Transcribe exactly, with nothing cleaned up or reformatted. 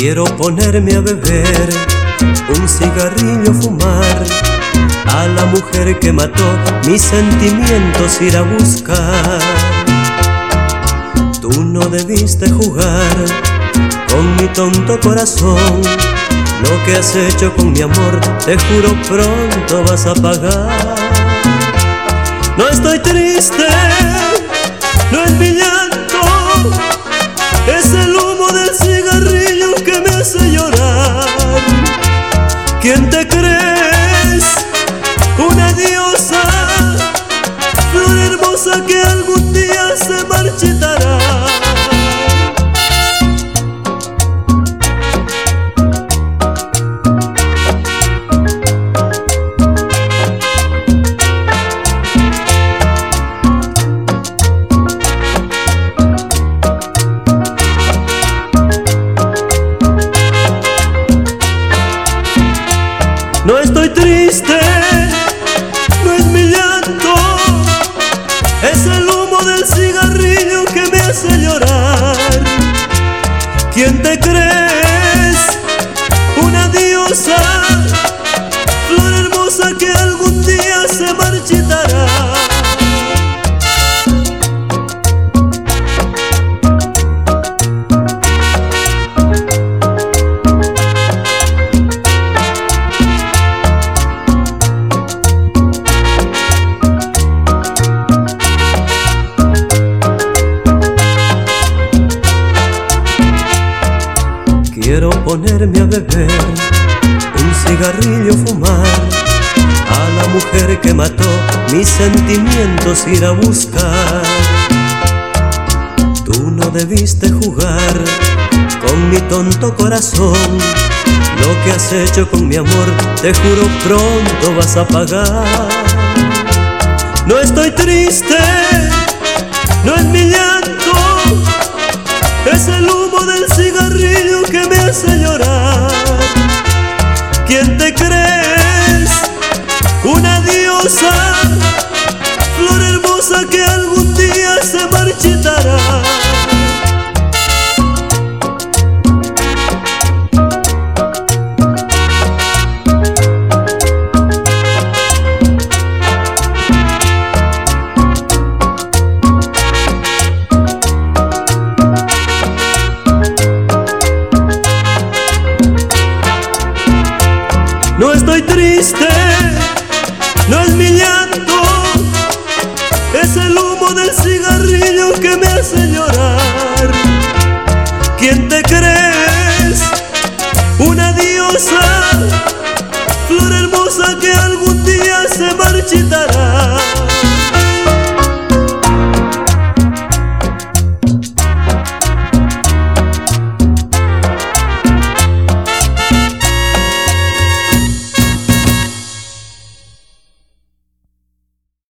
Quiero ponerme a beber, un cigarrillo fumar, a la mujer que mató mis sentimientos ir a buscar. Tú no debiste jugar con mi tonto corazón, lo que has hecho con mi amor, te juro pronto vas a pagar. No estoy triste, no es mi llanto, es el humo del cigarrillo que me hace llorar. ¿Quién te crees? Una diosa, flor hermosa que algún día se marchitará. No estoy triste, no es mi llanto, es el humo del cigarrillo que me hace llorar. ¿Quién te crees? Una diosa, flor hermosa que algún día se marchitará. Quiero ponerme a beber, un cigarrillo fumar, a la mujer que mató mis sentimientos ir a buscar. Tú no debiste jugar con mi tonto corazón, lo que has hecho con mi amor, te juro pronto vas a pagar. No estoy triste, no es mi llanto, es el humo del cigarrillo que me hace llorar. ¿Quién te crees? Una diosa, flor hermosa que algún día se marchitará. No estoy triste, no es mi llanto, es el humo del cigarrillo que me hace llorar. ¿Quién te crees? Una diosa, flor hermosa que algún día se marchitará.